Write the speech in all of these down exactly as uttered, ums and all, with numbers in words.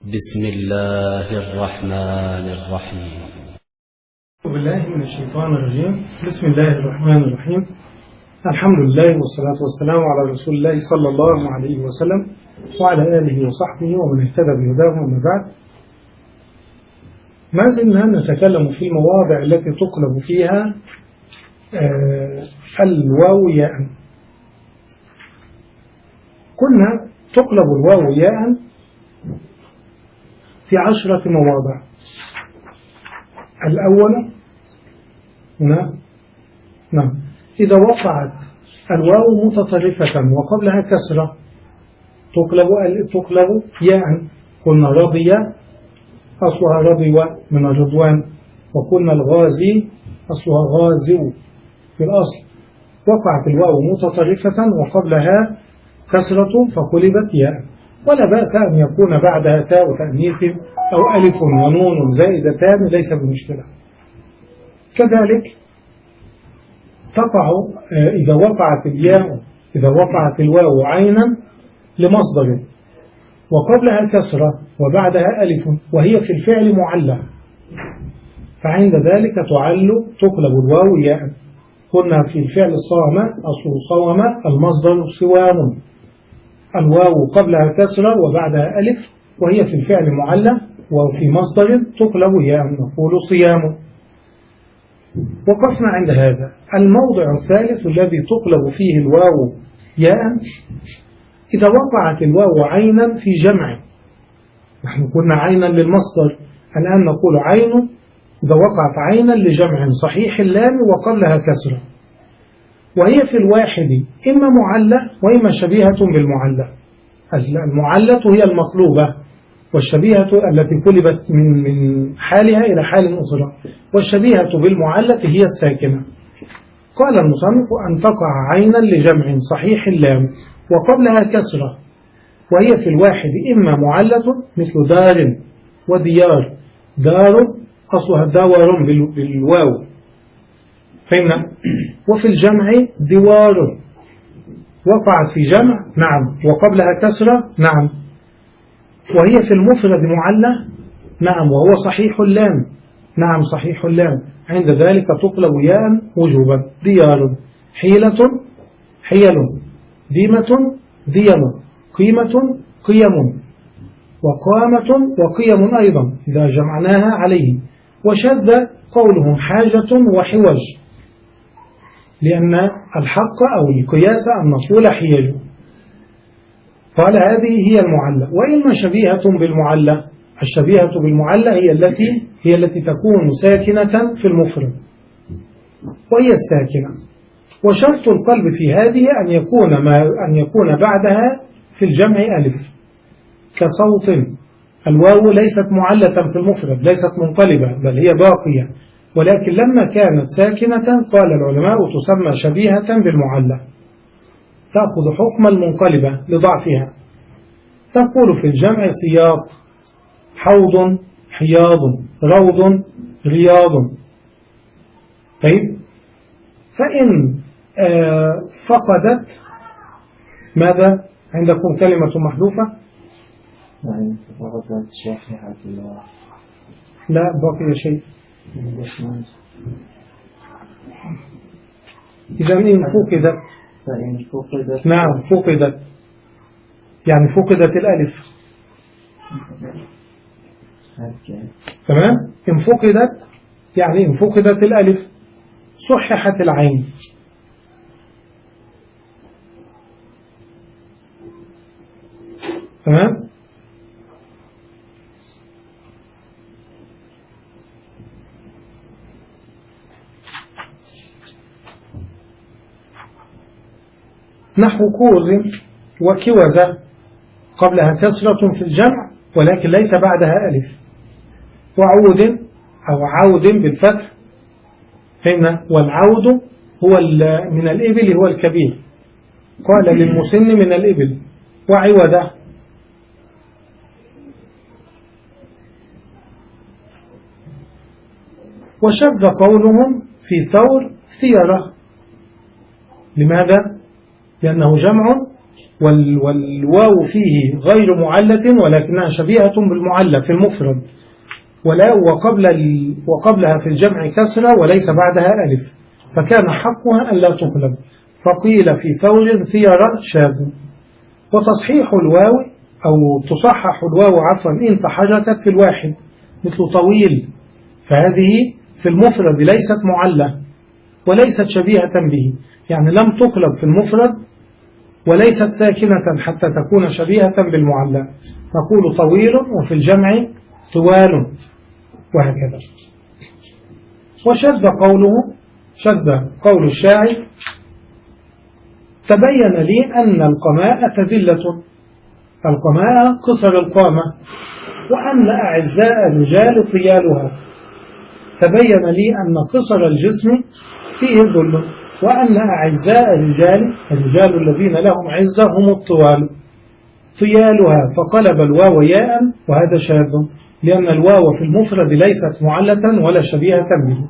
بسم الله الرحمن الرحيم. أعوذ بالله من الشيطان الرجيم. بسم الله الرحمن الرحيم. الحمد لله والصلاة والسلام على رسول الله صلى الله عليه وسلم وعلى آله وصحبه ومن اهتدى بهداه. ومن بعد، ما زلنا نتكلم في المواضع التي تقلب فيها آه الواو ياء. قلنا تقلب الواو ياء في عشرة مواضع. الأول هنا نعم إذا وقعت الواو متطرفة وقبلها كسرة تقلب تقلب ياء. قلنا رضي أصلها رضي من الرضوان، وقلنا الغازي أصلها غازو في الأصل. وقعت الواو متطرفة وقبلها كسرة فقلبت ياء، ولا بأس أن يكون بعدها تاء تأنيث أو ألف ونون زائدتان، ليس بمشكلة. كذلك تقع إذا وقعت الياء إذا وقعت الواو عينا لمصدر وقبلها كسرة وبعدها ألف وهي في الفعل معلة، فعند ذلك تعل تقلب الواو ياء. قلنا في الفعل صام أصل صوم المصدر صوام، الواو قبلها كسرة وبعدها ألف وهي في الفعل معلة وفي مصدر تقلب ياء، نقول صيام. وقفنا عند هذا. الموضع الثالث الذي تقلب فيه الواو ياء إذا وقعت الواو عينا في جمع. نحن قلنا عينا للمصدر، الآن نقول عين إذا وقعت عينا لجمع صحيح اللام وقبلها كسرة، وهي في الواحد إما معلة وإما شبيهة بالمعلة. المعلة هي المقلوبة، والشبيهة التي قلبت من من حالها إلى حال أخرى، والشبيهة بالمعلة هي الساكنة. قال المصنف أن تقع عينا لجمع صحيح اللام وقبلها كسرة، وهي في الواحد إما معلة مثل دار وديار. دار أصلها دور بالواو، فهمنا؟ وفي الجمع دوار، وقعت في جمع نعم وقبلها كسرة نعم، وهي في المفرد معلة نعم وهو صحيح اللام نعم صحيح اللام، عند ذلك تقلب ياء وجوبا. ديار حيلة حيل، ديمة ديم، قيمة قيم، وقامة وقيم أيضا إذا جمعناها عليه. وشذ قولهم حاجة وحوج، لأن الحق أو القياس أن نقول حيج. قال هذه هي المعلة. وإما شبيهة بالمعلة، الشبيهة بالمعلة هي التي هي التي تكون ساكنة في المفرد وهي الساكنة. وشرط القلب في هذه أن يكون ما أن يكون بعدها في الجمع ألف، كصوت. الواو ليست معلة في المفرد، ليست منقلبة بل هي باقية، ولكن لما كانت ساكنة قال العلماء تسمى شبيهة بالمعلة، تأخذ حكم المنقلبة لضعفها. تقول في الجمع سياق، حوض حياض، روض رياض. طيب، فإن آه فقدت ماذا عندكم كلمة محذوفة؟ لا بقي شيء. إذا إن فقدت نعم فقدت يعني فقدت الألف، تمام. إن فقدت يعني إن فقدت الألف صححت العين. تمام. نحو كوز وكوزة قبلها كسرة في الجمع ولكن ليس بعدها ألف. وعود أو عود بالفتح هنا، والعود هو من الإبل هو الكبير، قال للمسن من الإبل. وعودة وشذ قولهم في ثور ثيرة. لماذا؟ لأنه جمع وال والواو فيه غير معلة ولكنها شبيهة بالمعلة في المفرد، ولا وقبل وقبلها في الجمع كسرة وليس بعدها ألف، فكان حقها أن لا تقلب، فقيل في ثور ثيرا شاذ. وتصحيح الواو أو تصحح الواو عفوا إن تحركت في الواحد مثل طويل، فهذه في المفرد ليست معلة وليست شبيهة به، يعني لم تقلب في المفرد وليست ساكنة حتى تكون شبيهة بالمعلى، نقول طويل وفي الجمع طوال وهكذا. وشذ قوله شذ قول الشاعر: تبين لي أن القماء تذلة، القماء قصر القامة، وأن أعزاء الرجال طيالها. تبين لي أن قصر الجسم فيه ذل، وأن أعزاء الرجال الرجال الذين لهم عزة هم الطوال طيالها، فقلب الواو ياء، وهذا شاذ لأن الواو في المفرد ليست معلة ولا شبيهة به.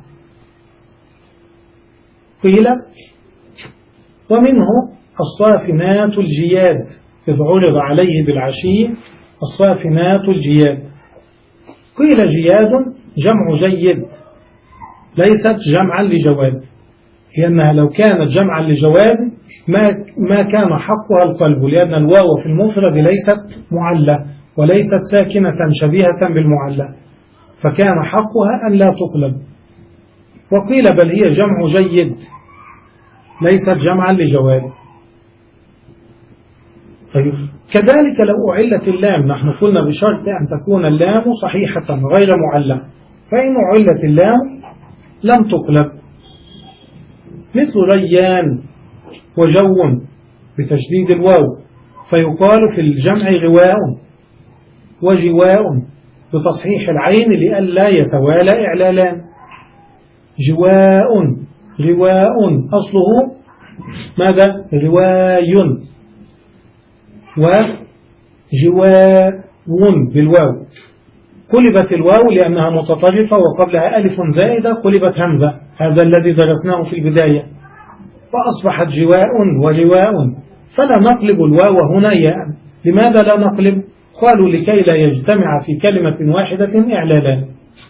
قيل: ومنه الصافنات الجياد، إذ عرض عليه بالعشي الصافنات الجياد. قيل: جياد جمع جيد ليست جمعا لجواد، لأنها لو كانت جمعا لجواد ما ما كان حقها القلب، لأن الواو في المفرد ليست معلة وليست ساكنة شبيهة بالمعلة، فكان حقها أن لا تقلب. وقيل: بل هي جمع جيد ليست جمعا لجواد. طيب، كذلك لو أعلت اللام، نحن قلنا بشرط أن تكون اللام صحيحة غير معلة، فإن أعلت اللام لم تقلب، مثل ريان وجو بتشديد الواو، فيقال في الجمع غواء وجواء بتصحيح العين لئلا يتوالى إعلالان. جواء رواء أصله ماذا؟ رواي، وجواء بالواو، قلبت الواو لأنها متطرفة وقبلها ألف زائدة، قلبت همزة، هذا الذي درسناه في البداية، وأصبحت جواء ورواء، فلا نقلب الواو هنا ياء. لماذا لا نقلب؟ قالوا لكي لا يجتمع في كلمة واحدة إعلالان،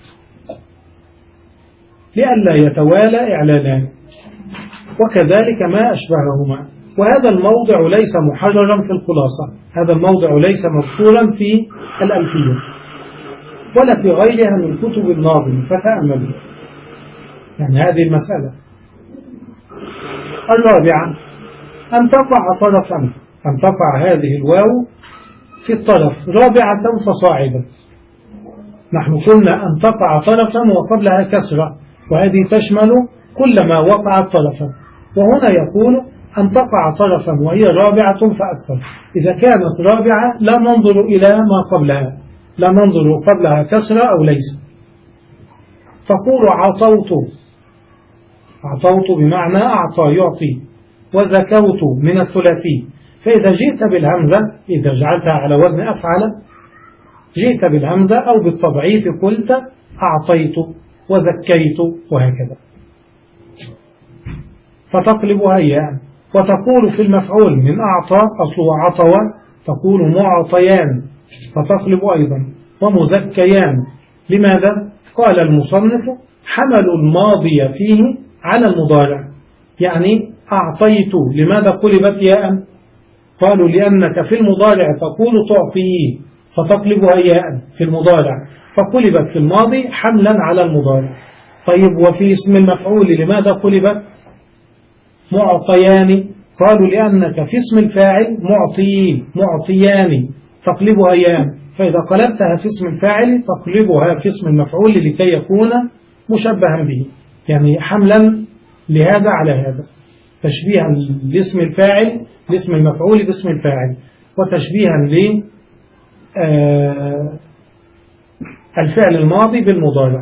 لئلا يتوالى إعلالان، وكذلك ما أشبههما. وهذا الموضع ليس محررا في الخلاصة، هذا الموضع ليس مذكورا في الألفية ولا في غيرها من كتب الناظم، فتأملوا يعني هذه المسألة. الرابعة: أن تقع طرفا، أن تقع هذه الواو في الطرف رابعة فصاعدا. نحن قلنا أن تقع طرفا وقبلها كسرة، وهذه تشمل كل ما وقع طرفا، وهنا يقول أن تقع طرفا وهي رابعة فأكثر. إذا كانت رابعة لا ننظر إلى ما قبلها، لا ننظر قبلها كسرة أو ليس. تقول عطوت، عطوت بمعنى أعطى يعطي، وزكوت من الثلاثي، فإذا جئت بالهمزة، إذا جعلتها على وزن أفعل، جئت بالهمزة أو بالتضعيف قلت أعطيت وزكيت وهكذا، فتقلبها ياء. وتقول في المفعول من أعطى أصله عطوة، تقول معطيان، فتقلب أيضا، ومزكيان. لماذا؟ قال المصنف: حملوا الماضي فيه على المضارع، يعني أعطيت لماذا قلبت ياء؟ قالوا لأنك في المضارع تقول تعطيه، فتقلبها ياء في المضارع، فقلبت في الماضي حملا على المضارع. طيب، وفي اسم المفعول لماذا قلبت معطيان؟ قالوا لأنك في اسم الفاعل معطي معطيان، تقلبها ياء، فإذا قلبتها في اسم الفاعل تقلبها في اسم المفعول لكي يكون مشبها به، يعني حملا لهذا على هذا، تشبيها لاسم الفاعل لاسم المفعول باسم الفاعل، وتشبيها ل الفعل الماضي بالمضارع.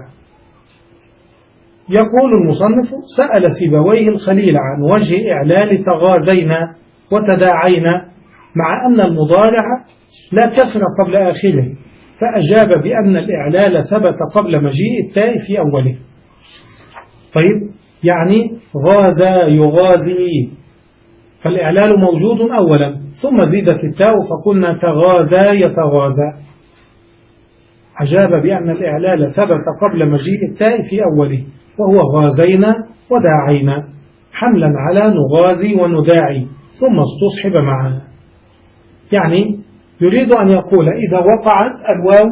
يقول المصنف: سأل سيبويه الخليل عن وجه إعلال تغازينا وتداعينا، مع أن المضارع لا كسر قبل آخره، فأجاب بأن الإعلال ثبت قبل مجيء التاء في أوله. طيب، يعني غازى يغازي، فالإعلال موجود أولا، ثم زيدت التاء فقلنا تغازى يتغازى. أجاب بأن الإعلال ثبت قبل مجيء التاء في أوله، وهو غازينا وداعينا، حملا على نغازي ونداعي، ثم استصحب معها. يعني يريد أن يقول إذا وقعت الواو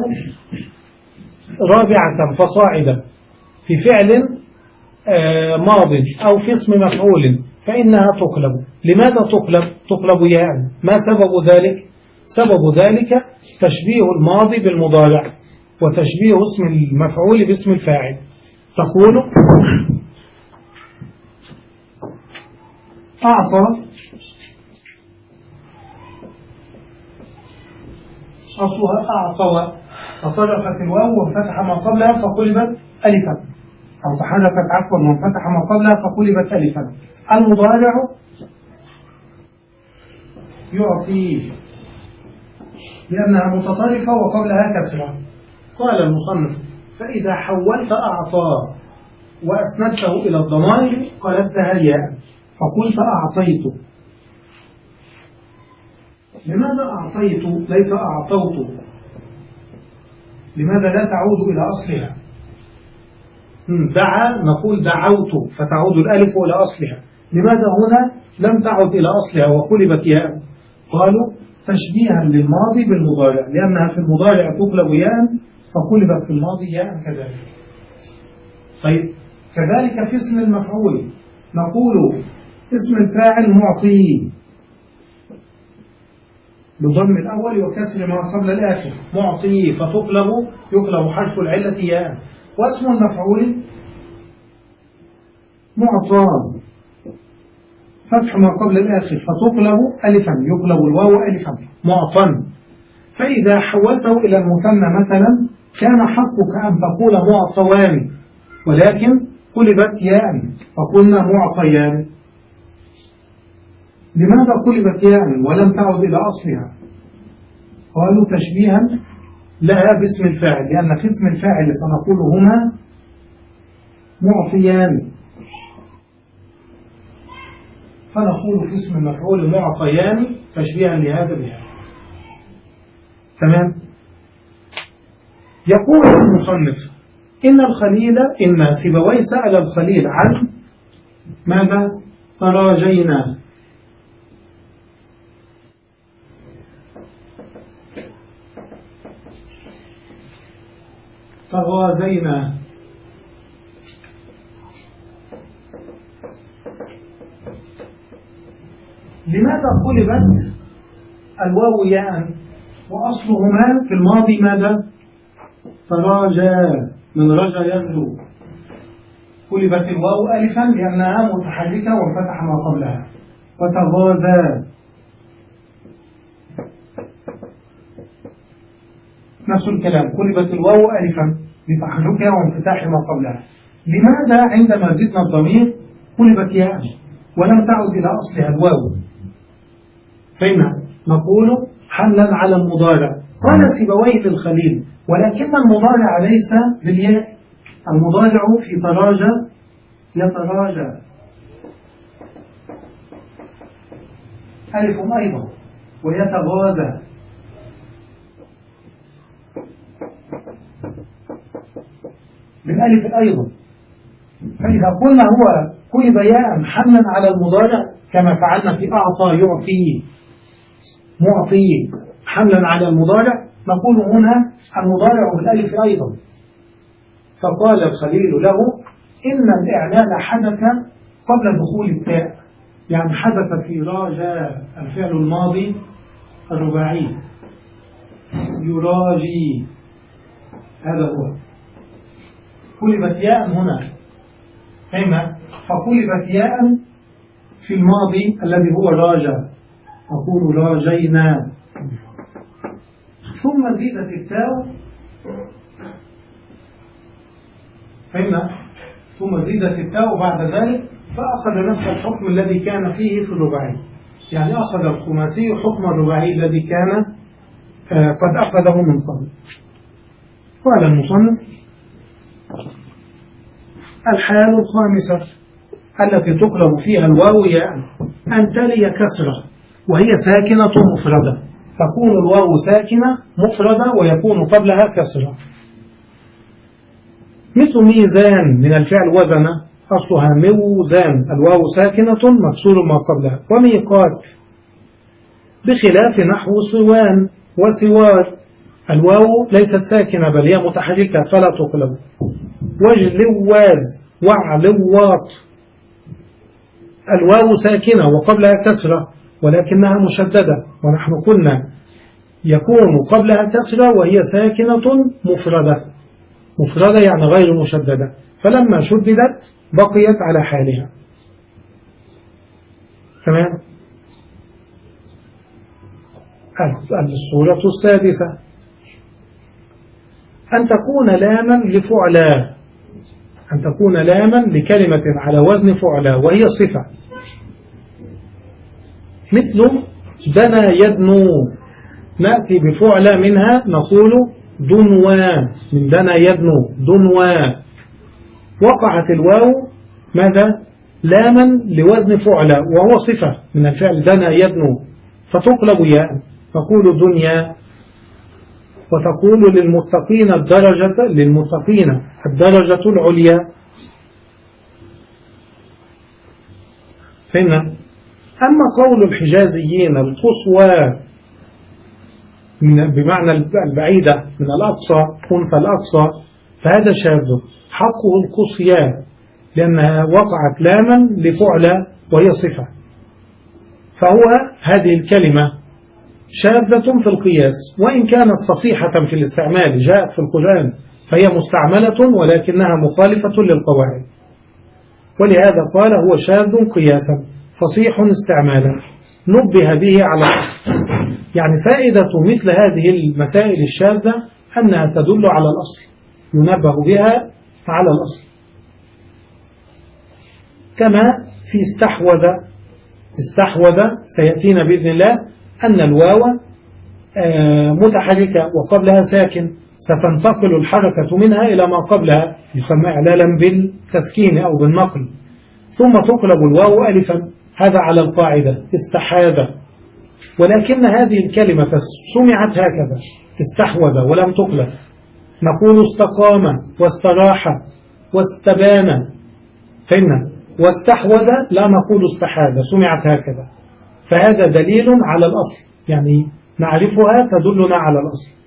رابعة فصاعدا في فعل ماض أو في اسم مفعول فإنها تقلب. لماذا تقلب؟ تقلب ياء. ما سبب ذلك؟ سبب ذلك تشبيه الماضي بالمضارع، وتشبيه اسم المفعول باسم الفاعل. تقول أعطى، أصلها أعطى، فطرقت الواو وانفتح ما قبلها فقلبت ألفا، أو تحركت عفوا وانفتح ما قبلها فقلبت ألفا. المضارع يعطي لأنها متطرفة وقبلها كسرة. قال المصنف فإذا حولت أعطى وأسندته إلى الضمائر قلبتها ياء فقلت أعطيت. لماذا أعطيت ليس أعطوت؟ لماذا لا تعود إلى أصلها؟ دعا نقول دعوت فتعود الألف إلى أصلها. لماذا هنا لم تعد إلى أصلها وقلبت ياء؟ قالوا تشبيها للماضي بالمضارع، لأنها في المضارع تقلب ياء فقلبت في الماضي ياء كذلك. طيب كذلك في اسم المفعول نقول اسم الفاعل معطي بضم الأول وكسر ما قبل الآخر، معطي فتقلب يقلب حرف العلة ياء. واسم المفعول معطى فتح ما قبل الآخر فتقلب ألفا، يقلب الواو ألفا معطا. فإذا حولته إلى المثنى مثلا كان حقك أن تقول معطوان، ولكن قلبت ياء فقلنا معطيان. لماذا قلبت ياء ولم تعد إلى أصلها؟ قالوا تشبيها لها باسم الفاعل، لأن في اسم الفاعل سنقول هنا معطيان، فنقول في اسم المفعول معطيان تشبيها لهذا بهذا. تمام. يقول المصنف إن الخليل إن سيبويه سأل الخليل عن ماذا؟ تراجينا. تغازينا. لماذا قلبت الواو ياء وأصلهما في الماضي ماذا؟ تراجى من رجى يرجو. قلبت الواو ألفا لأنها متحركة وانفتح ما قبلها. وتغازى نفس الكلام، قلبت الواو ألفا لتحركها وانفتاح ما قبلها. لماذا عندما زدنا الضمير قلبت ياء ولم تعد إلى أصلها الواو؟ فهمنا؟ نقول حملا على المضارع. قال سيبويه للخليل ولكن المضارع ليس بالياء، المضارع في تراجى يتراجى ألف أيضا، ويتغازى بالألف أيضا. فإذا قلنا هو قلب ياء حملا على المضارع كما فعلنا في أعطى يعطي معطي حملا على المضارع، نقول هنا المضارع بالألف أيضا. فقال الخليل له إن الإعلان حدث قبل دخول التاء، يعني حدث في راجى الفعل الماضي الرباعي يراجي، هذا هو قلبت ياء هنا. فهمت؟ فقلبت ياء في الماضي الذي هو راجى، أقول راجينا، ثم زيدت التاء. فهمت؟ ثم زيدت التاء بعد ذلك فأخذ نفس الحكم الذي كان فيه في الرباعي، يعني أخذ الخماسي حكم الرباعي الذي كان آه قد أخذه من قبل. قال المصنف الحال الخامسة التي تقلب فيها الواو ياء أن تلي كسرة وهي ساكنة مفردة، تكون الواو ساكنة مفردة ويكون قبلها كسرة. مثل ميزان من الفعل وزن أصلها موزان، الواو ساكنة مكسور ما قبلها. وميقات بخلاف نحو صوان وسوار، الواو ليست ساكنة بل هي متحركة فلا تقلب. وجلواز وعلواط، الواو ساكنة وقبلها كسرة ولكنها مشددة، ونحن قلنا يكون قبلها كسرة وهي ساكنة مفردة، مفردة يعني غير مشددة، فلما شددت بقيت على حالها. تمام. الصورة السادسة أن تكون لاما لفعلا، أن تكون لاما لكلمة على وزن فعلا وهي صفة، مثل دنا يدنو، نأتي بفعلا منها نقول دنوا، من دنا يدنو دنوا. وقعت الواو ماذا؟ لاما لوزن فعلا وهو صفة من الفعل دنا يدنو، فتقلب ياء، تقول دنيا. وتقول للمتقين الدرجة للمتقين الدرجة العليا. فهمنا؟ أما قول الحجازيين القصوى بمعنى البعيدة من الأقصى، أنثى الأقصى، فهذا شاذ، حقه القصيا لأنها وقعت لاما لفعل وهي صفة، فهو هذه الكلمة شاذة في القياس، وإن كانت فصيحة في الاستعمال جاءت في القرآن فهي مستعملة ولكنها مخالفة للقواعد، ولهذا قال هو شاذ قياسا فصيح استعمالا نبه به على الأصل. يعني فائدة مثل هذه المسائل الشاذة أنها تدل على الأصل، ينبه بها على الأصل. كما في استحوذ، استحوذ سيأتينا بإذن الله أن الواو متحركة وقبلها ساكن، ستنتقل الحركة منها إلى ما قبلها، يسمى إعلالا بالتسكين أو بالنقل، ثم تقلب الواو ألفا، هذا على القاعدة استحاذ. ولكن هذه الكلمة سمعت هكذا استحوذ ولم تقلب، نقول استقام واستراح واستبان، فإن واستحوذ لا نقول استحاذ، سمعت هكذا، فهذا دليل على الأصل، يعني نعرفها تدلنا على الأصل.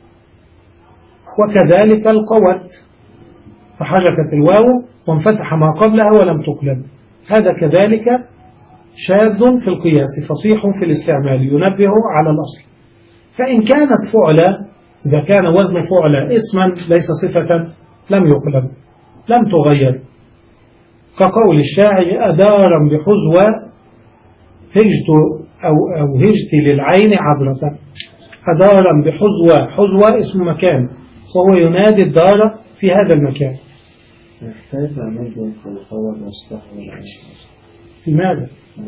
وكذلك القوت، فحركت الواو وانفتح ما قبلها ولم تقلب، هذا كذلك شاذ في القياس فصيح في الاستعمال ينبه على الأصل. فإن كانت فعلة، إذا كان وزن فعلة اسما ليس صفة لم يقلب، لم تغير، كقول الشاعر أدارا بحزوة هجت أو, أو هجت للعين عذرة، أدارا بحزوة، حزوة اسم مكان وهو ينادي الدار في هذا المكان. كيف أمد في القول واستحوذ؟ لماذا؟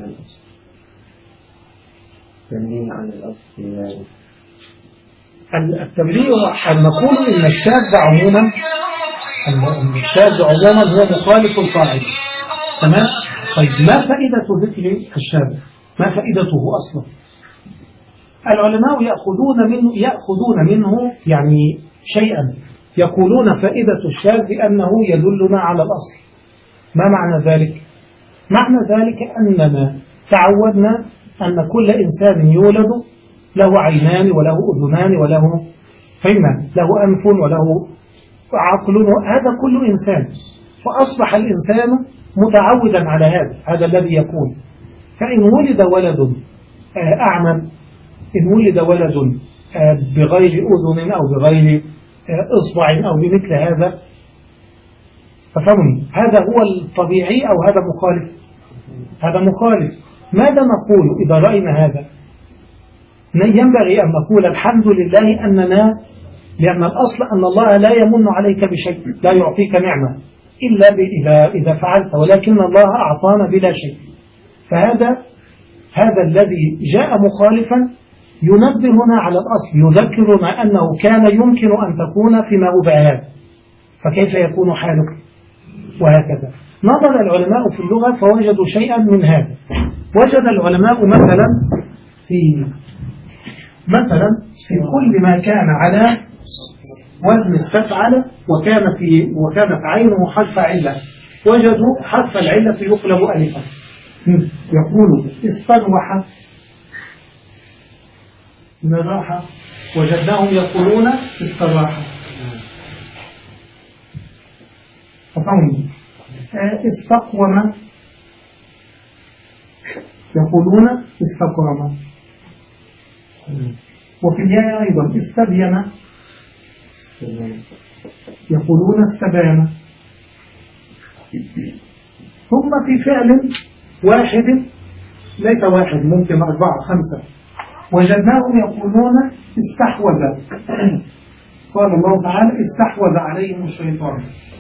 تنبيه عن الأصل في ذلك. التنبيه أن نقول إن الشاذ عموما، أن الشاذ عموما هو مخالف القاعدة. تمام؟ طيب ما فائدة ذكر الشاذ؟ ما فائدته أصلا؟ العلماء يأخذون منه يأخذون منه يعني شيئا، يقولون فائدة الشاذ أنه يدلنا على الأصل. ما معنى ذلك؟ معنى ذلك أننا تعودنا أن كل إنسان يولد له عينان وله أذنان وله فهمنا له أنف وله عقل، هذا كل إنسان، فأصبح الإنسان متعودا على هذا، هذا الذي يكون. فإن ولد ولد أعمى، إن ولد ولد بغير أذن أو بغير إصبع أو بمثل هذا، ففهمني هذا هو الطبيعي أو هذا مخالف؟ هذا مخالف. ماذا نقول إذا رأينا هذا؟ ينبغي أن نقول الحمد لله أننا، لأن الأصل أن الله لا يمن عليك بشيء، لا يعطيك نعمة إلا إذا إذا فعلت، ولكن الله أعطانا بلا شيء. فهذا هذا الذي جاء مخالفا ينبهنا على الأصل، يذكرنا أنه كان يمكن أن تكون فيما هو بهذا، فكيف يكون حالك؟ وهكذا. نظر العلماء في اللغة فوجدوا شيئا من هذا. وجد العلماء مثلا في مثلا في كل ما كان على وزن استفعل وكان في وكانت عينه حرف علة، وجدوا حرف العلة يقلب ألفا. يقول استروح من الراحة، وجدناهم يقولون استراح. فقوم استقوم يقولون استقام. وفي الياء أيضا استبين يقولون استبان. ثم في فعل واحد ليس واحد ممكن أربعة خمسة وجدناهم يقولون استحوذ. قال الله تعالى استحوذ عليهم الشيطان.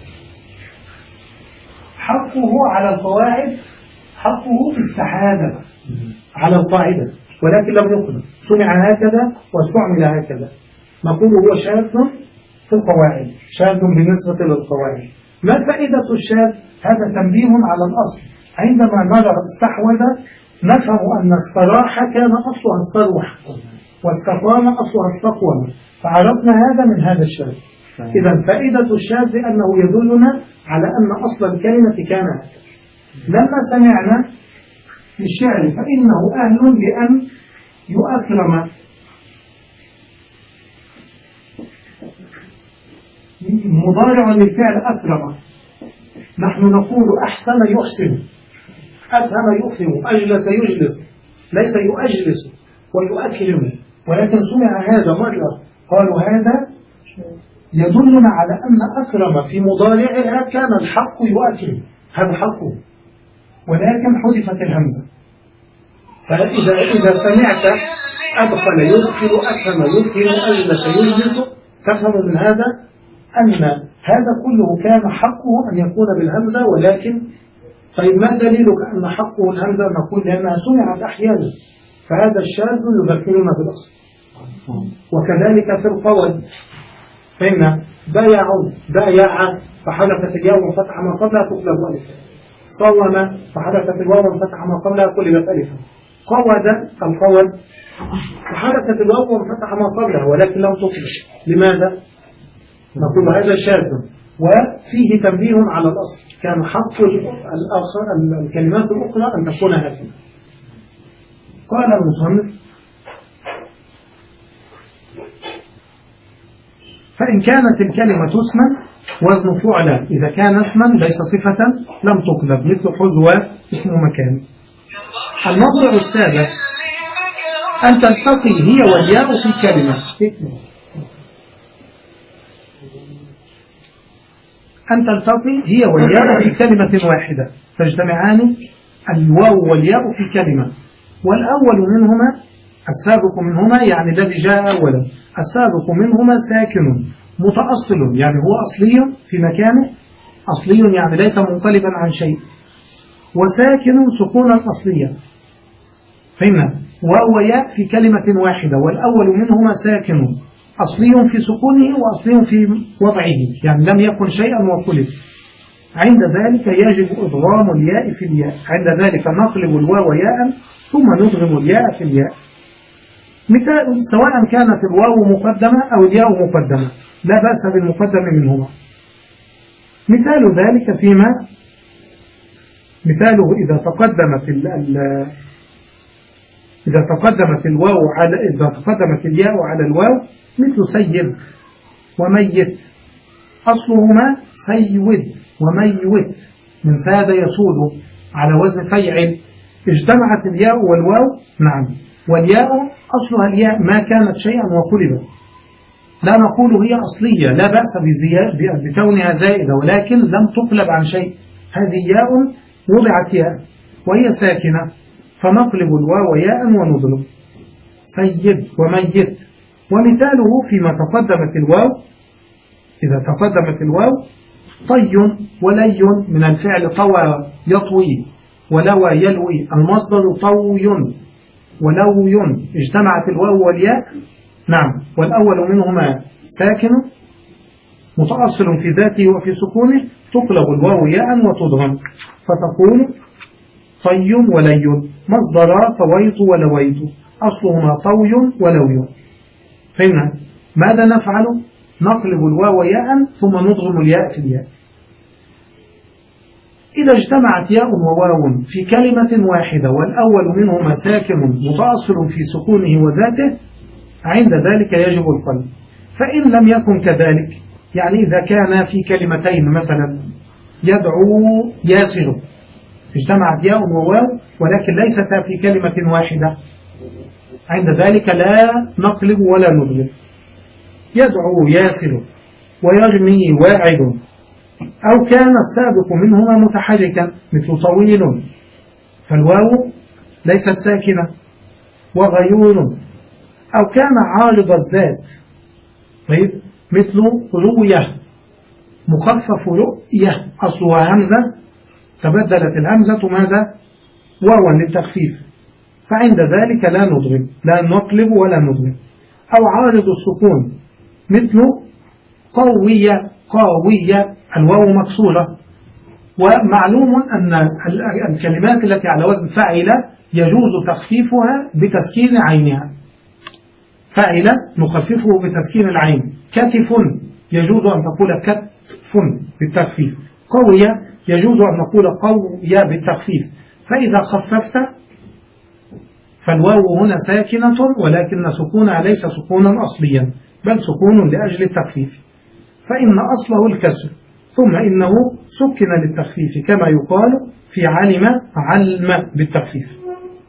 حقه على القواعد حقه استحاذ على القاعدة، ولكن لم يقل سمع هكذا واستعمل هكذا. نقول هو شاذ في القواعد، شاذ بالنسبة للقواعد. ما فائدة الشاذ؟ هذا تنبيه على الأصل. عندما نرى استحوذ نفهم أن استراح كان أصلها استروح، واستقام أصلها استقوم، فعرفنا هذا من هذا الشاذ. إذا فائدة الشاذ أنه يدلنا على أن أصل الكلمة كان هكذا. لما سمعنا في الشعر فإنه أهل لأن يؤكرم، مضارع للفعل أكرم. نحن نقول أحسن يحسن، أفهم يفهم، أجلس يجلس، ليس يؤجلس ويؤكرم. ولكن سمع هذا مرة قالوا هذا يدلنا على أن أكرم في مضارعها كان الحق يؤكرم، هذا حقه، ولكن حذفت الهمزة. فإذا إذا سمعت أدخل يدخل أفهم يفهم أجلس يجلس تفهم من هذا أن هذا كله كان حقه أن يكون بالهمزة. ولكن طيب ما دليلك أن حقه الهمزة؟ نقول لأنها سمعت أحيانا، فهذا الشاذ يذكرنا بالأصل. وكذلك في القول فإن بايع بايع فحركت الياء وفتح ما قبلها تقلب ألفا، صوم فحركت الواو وفتح ما قبلها قلبت ألفا، قود القول فحركت الواو وفتح ما قبلها ولكن لم تقلب. لماذا؟ نقول هذا شاذ وفيه تنبيه على الأصل. كان حق الآخر الكلمات الأخرى أن تكون هكذا. قال المصنف فإن كانت الكلمة اسما وزن فعلا، إذا كان اسما ليس صفة لم تقلب، مثل حزوة اسم مكان. الموضع السابع أن تلتقي هي والياء في كلمة، أن تلتقي هي والياء في كلمة واحدة، تجتمعان الواو والياء في كلمة، والأول منهما السابق منهما يعني الذي جاء أولا، السابق منهما ساكن متأصل يعني هو أصلي في مكانه، أصلي يعني ليس منقلبا عن شيء، وساكن سكونا أصليا. فهمنا؟ وهو ياء في كلمة واحدة، والأول منهما ساكن أصلي في سكونه وأصلي في وضعه، يعني لم يكن شيئا وقلب. عند ذلك يجب إضغام الياء في الياء، عند ذلك نقلب الواو ياء ثم ندغم الياء في الياء. مثال سواء كانت الواو مقدمة أو الياء مقدمة لا بأس بالمقدم منهما. مثال ذلك فيما مثاله إذا تقدمت ال ال إذا تقدمت الواو على إذا تقدمت الياء على الواو مثل سيد وميت، أصلهما سيود وميوت من ساد يسود على وزن فيعل، اجتمعت الياء والواو نعم، والياء أصلها الياء ما كانت شيئا وقلبت، لا نقول هي أصلية لا بأس بكونها زائدة ولكن لم تقلب عن شيء، هذه ياء وضعت ياء وهي ساكنة فنقلب الواو ياء ونضرب سيد وميت. ومثاله فيما تقدمت الواو إذا تقدمت الواو طي ولي من الفعل طوى يطوي ولوى يلوي، المصدر طوي ولوي، اجتمعت الواو والياء نعم، والأول منهما ساكن متأصل في ذاته وفي سكونه تقلب الواو ياء وتضغم فتقول طي ولي. مصدرا طويت ولويت أصلهما طوي ولوي. فهمنا؟ ماذا نفعل؟ نقلب الواو ياء ثم نضغم الياء في الياء. إذا اجتمعت ياء وواو في كلمة واحدة والأول منهما ساكن متأصل في سكونه وذاته عند ذلك يجب القلب. فإن لم يكن كذلك، يعني إذا كان في كلمتين مثلا يدعو ياسر اجتمعت ياء وواو ولكن ليستا في كلمة واحدة، عند ذلك لا نقلب ولا نضغم. يدعو ياسر ويرمي واعد، أو كان السابق منهما متحركا مثل طويل فالواو ليست ساكنة، وغيور، أو كان عارض الذات طيب مثل رؤية مخفف رؤية أصلها همزة تبدلت الهمزة ماذا؟ واوا للتخفيف، فعند ذلك لا نضغم، لا نقلب ولا نضغم. أو عارض السكون مثل قوية قاوية الواو مكسورة. ومعلوم أن الكلمات التي على وزن فاعلة يجوز تخفيفها بتسكين عينها. فاعلة نخففه بتسكين العين. كتف يجوز أن تقول كتف بالتخفيف. قوية يجوز أن نقول قوية بالتخفيف. فإذا خففت فالواو هنا ساكنة ولكن سكونها ليس سكونا أصليا بل سكون لأجل التخفيف، فإن أصله الكسر ثم إنه سكن للتخفيف كما يقال في علم علم بالتخفيف.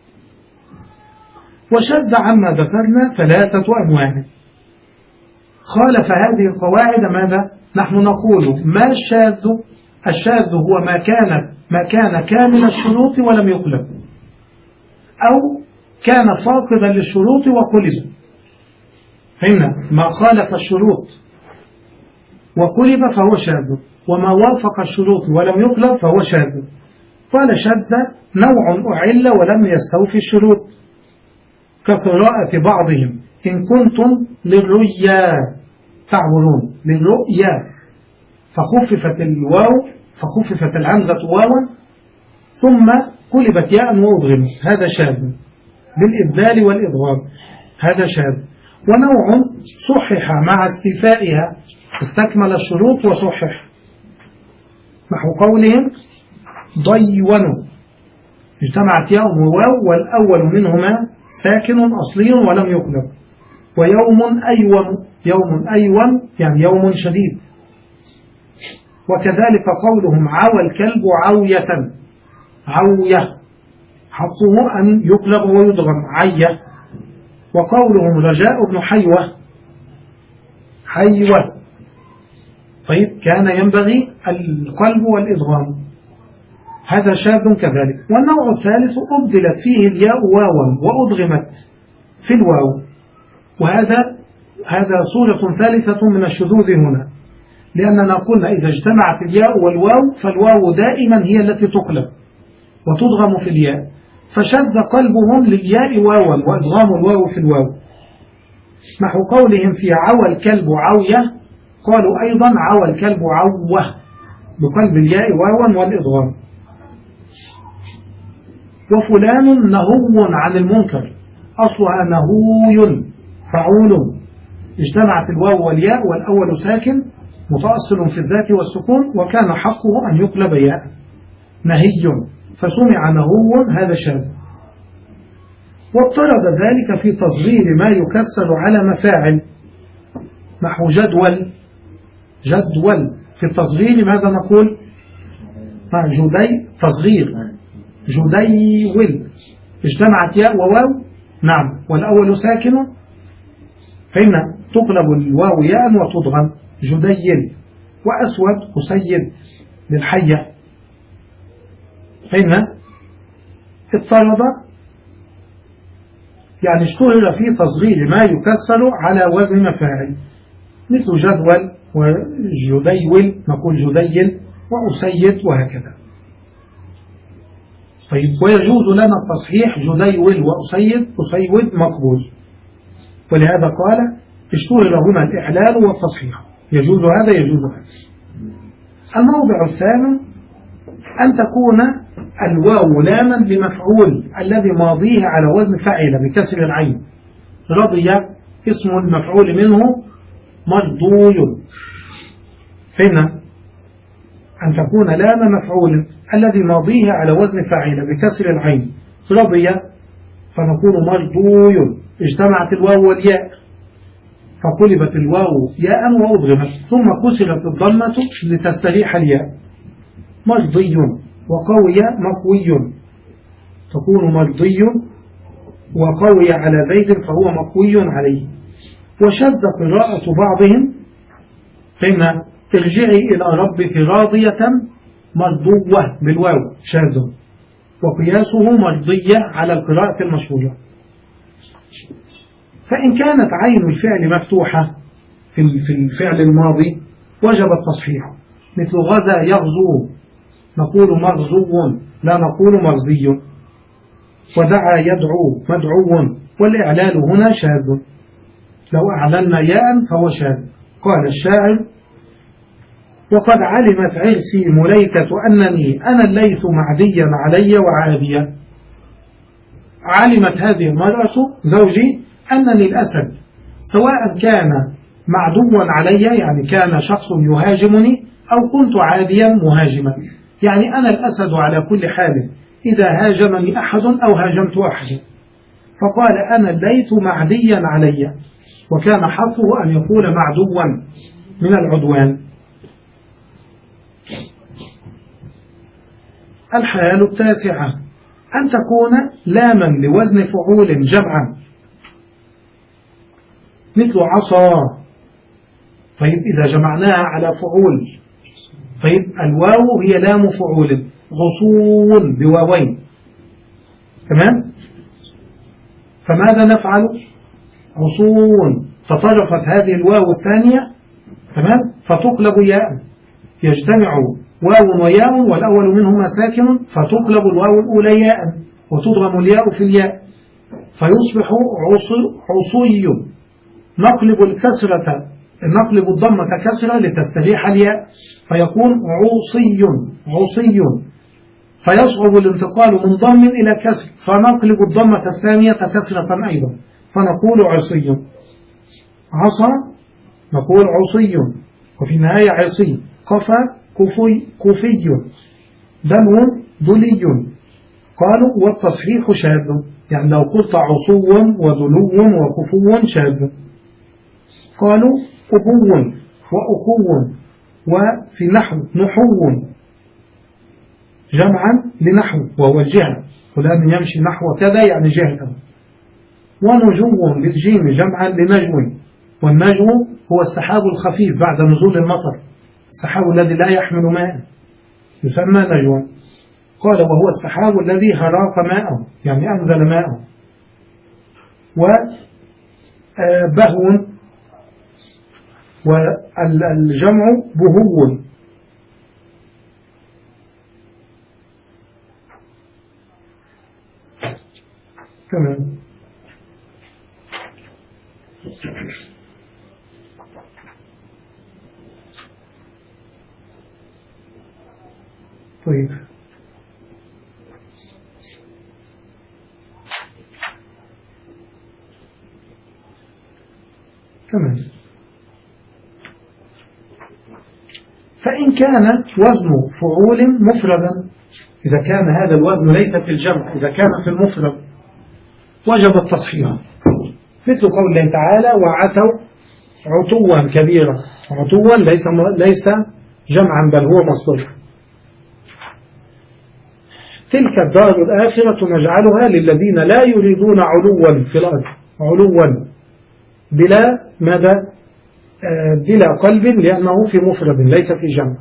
وشذ عما ذكرنا ثلاثة أنواع. خالف هذه القواعد ماذا؟ نحن نقول ما الشاذ؟ الشاذ هو ما كان ما كان كامل الشروط ولم يقلب، أو كان فاقدا للشروط وقلب. فهمنا؟ ما خالف الشروط وقلب فهو شاذ، وما وافق الشروط ولم يقلب فهو شاذ. قال شذ نوع أعل ولم يستوفي الشروط، كقراءة بعضهم إن كنتم للرؤيا تعبرون، للرؤيا فخففت الواو فخففت الهمزة واوا ثم قلبت ياء وأضغمت، هذا شاذ بالإبدال والإضغام، هذا شاذ. ونوع صحح مع استيفائها، استكمل الشروط وصحح، نحو قولهم ضيون اجتمعت ياء وواو والأول منهما ساكن أصلي ولم يقلب. ويوم أيوم، يوم أيوم يعني يوم شديد. وكذلك قولهم عوى الكلب عوية، عوية حقه أن يقلب ويضغم عية. وقولهم رجاء بن حيوة حيوة، طيب كان ينبغي القلب والإضغام، هذا شاذ كذلك. والنوع الثالث أبدلت فيه الياء واوا وأضغمت في الواو، وهذا هذا صورة ثالثة من الشذوذ هنا، لأننا قلنا إذا اجتمعت الياء والواو فالواو دائما هي التي تقلب وتضغم في الياء، فشذ قلبهم للياء واوا وإضغام الواو في الواو، نحو قولهم في عوى الكلب عوية، قالوا أيضا عوى الكلب عوة بقلب الياء واوا والإضغام. وفلان نهو عن المنكر، أصلها نهوي فعول، اجتمعت الواو والياء والأول ساكن متأصل في الذات والسكون وكان حقه أن يقلب ياء، نهي فسمع نهو، هذا شاذ. واضطرد ذلك في تصغير ما يكسر على مفاعل، نحو جدول، جدول في التصغير ماذا نقول؟ جدي تصغير، جديول اجتمعت ياء وواو نعم والأول ساكن، فإن تقلب الواو ياء وتضغم، جديل. وأسود أسيد للحية، فإن اضطرد يعني اشتهر في تصغير ما يكسر على وزن مفاعل، مثل جدول وجديول نقول جديل وأسيد وهكذا. طيب ويجوز لنا التصحيح جديول وأسيد، أسيد مقبول، ولهذا قال اشتهر هنا الإحلال والتصحيح. يجوز هذا يجوز هذا. الموضع الثامن أن تكون الواو لاما لمفعول الذي ماضيه على وزن فعل بكسر العين. رضي اسم المفعول منه مرضوي. فهنا أن تكون لام مفعول الذي ماضيه على وزن فعل بكسر العين رضي، فنقول مرضوي. اجتمعت الواو والياء فقلبت الواو ياء وأضغمت، ثم كسرت الضمة لتستريح الياء. مرضي. وقوي مقوي، تكون مرضي وقوي على زيد فهو مقوي عليه. وشذ قراءة بعضهم فإن ارجعي إلى ربك راضية مرضوة بالواو شاذ، وقياسه مرضية على القراءة المشهورة. فإن كانت عين الفعل مفتوحة في الفعل الماضي وجب التصحيح، مثل غزا يغزو نقول مغزو لا نقول مغزي، ودعا يدعو مدعو، والإعلال هنا شاذ. لو أعللنا ياء فهو شاذ. قال الشاعر: وقد علمت عرسي مليكة أنني أنا الليث معديا علي وعابيا. علمت هذه المرأة زوجي أنني الأسد، سواء كان معدوا علي يعني كان شخص يهاجمني أو كنت عاديا مهاجما، يعني أنا الأسد على كل حال إذا هاجمني أحد أو هاجمت أحد. فقال أنا الليث معديا علي، وكان حظه أن يكون معدوا من العدوان. الحال التاسعة أن تكون لاما لوزن فعول جمعا، مثل عصا. طيب إذا جمعناها على فعول، طيب الواو هي لام فعول، غصون بواوين، تمام؟ فماذا نفعل؟ غصون، تطرفت هذه الواو الثانية، تمام، فتقلب ياء، يجتمع واو وياء والأول منهما ساكن، فتقلب الواو الأولى ياء وتضغم الياء في الياء فيصبح عصي. نقلب الكسرة نقلب الضمة كسرة لتستريح الياء فيكون عصي عصي، فيصعب الانتقال من ضم إلى كسر، فنقلب الضمة الثانية كسرة أيضا فنقول عصي. عصى نقول عصي، وفي النهاية عصي. قفى كفي كفي، دلو دلي. قالوا والتصحيح شاذ، يعني لو قلت عصو ودلو وكفو شاذ. قالوا أبو وأخو، وفي النحو نحو جمعا لنحو وهو الجهة، فلان يمشي نحو كذا يعني جهة. ونجو بالجيم جمعا لنجو، والنجو هو السحاب الخفيف بعد نزول المطر، السحاب الذي لا يحمل ماء يسمى نجوا. قال وهو السحاب الذي هراق ماءه يعني أنزل ماءه. وبهو والجمع بهو. تمام. طيب تمام. فإن كان وزن فعول مفردا، إذا كان هذا الوزن ليس في الجمع، إذا كان في المفرد وجب التصحيح، مثل قول الله تعالى وعتوا عتوا كبيرا. عتوا ليس ليس جمعا بل هو مصدر. تلك الدار الآخرة نجعلها للذين لا يريدون علوا في الأرض، علوا بلا ماذا؟ آه بلا قلب، لأنه في مفرد ليس في جمع.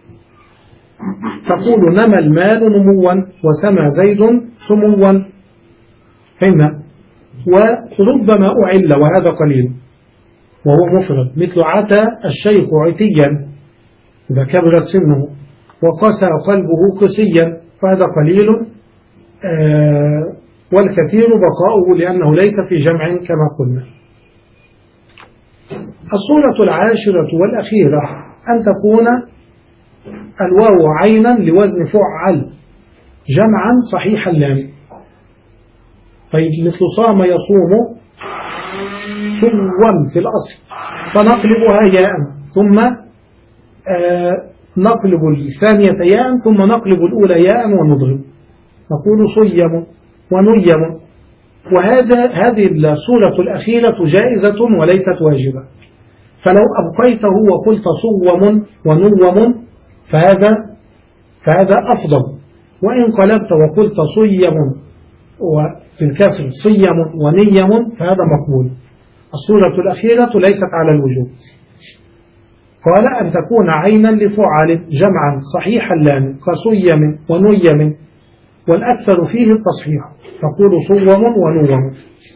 تقول نمى المال نموا وسمى زيد سموا، فهمنا؟ وربما أعل وهذا قليل وهو مفرد، مثل عتى الشيخ عتيا إذا كبرت سنه، وقسى قلبه قسيا وهذا قليل. آه والكثير بقاؤه لأنه ليس في جمع كما قلنا. الصورة العاشرة والأخيرة أن تكون الواو عينا لوزن فعل جمعا صحيح اللام. طيب مثل صام يصوم صوم في الأصل، فنقلبها ياء ثم آه نقلب الثانية ياء ثم نقلب الأولى ياء ونضرب، نقول صيم ونيم. وهذا هذه الصورة الأخيرة جائزة وليست واجبة. فلو أبقيته وقلت صوم ونوم فهذا فهذا أفضل، وإن قلبت وقلت صيم وبالكسر صيم ونيم فهذا مقبول. الصورة الأخيرة ليست على الوجوب. قال أن تكون عينا لفعل جمعا صحيح اللام كصيم ونيم، والأكثر فيه التصحيح، تقول صوم ونوم.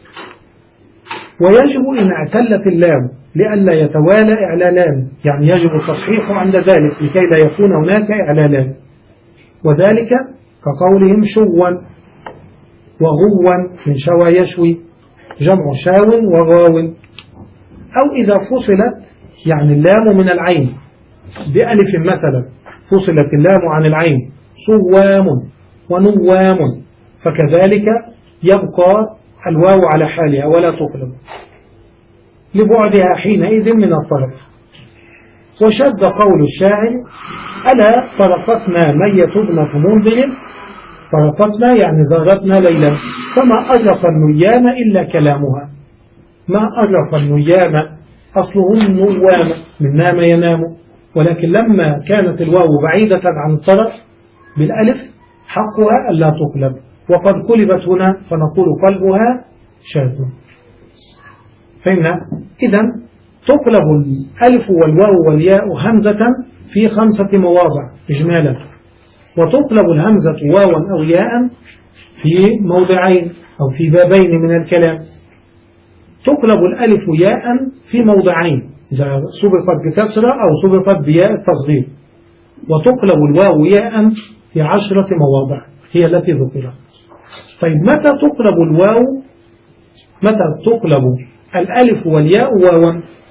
ويجب إن اعتلت اللام لئلا يتوالى إعلالان، يعني يجب التصحيح عند ذلك لكي لا يكون هناك إعلالان، وذلك كقولهم شوا وغوا من شوى يشوي جمع شاو وغاو. أو إذا فصلت يعني اللام من العين بألف مثلا، فصلت اللام عن العين صوام ونوام، فكذلك يبقى الواو على حالها ولا تقلب لبعدها حينئذ من الطرف. وشذ قول الشاعر ألا فرقتنا مية ابنة منذر، فرقتنا يعني زارتنا ليلا، فما أرق النيام إلا كلامها. ما أرق النيام أصله النوام من نام ينام، ولكن لما كانت الواو بعيدة عن الطرف بالألف حقها ألا تقلب، وقد قلبت هنا فنقول قلبها شاذ. فهمنا؟ إذن تقلب الألف والواو والياء همزة في خمسة مواضع إجمالا، وتقلب الهمزة واوا أو ياء في موضعين أو في بابين من الكلام. تقلب الألف ياء في موضعين إذا سبقت بكسرة أو سبقت بياء التصغير، وتقلب الواو ياء في عشرة مواضع هي التي ذكرت. طيب متى تقلب الواو، متى تقلب الألف والياء واوا؟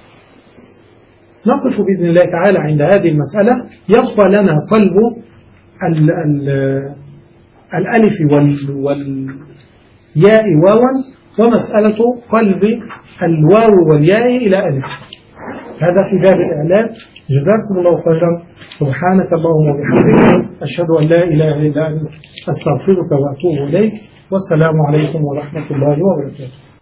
نقف بإذن الله تعالى عند هذه المسألة. يبقى لنا قلب ال ال الألف والياء واوا، ومسألة قلب الواو والياء إلى ألف. هذا في باب الإعلان. جزاكم الله خيرا. سبحانك اللهم وبحمدك أشهد أن لا إله إلا أنت أستغفرك وأتوب إليك، والسلام عليكم ورحمة الله وبركاته.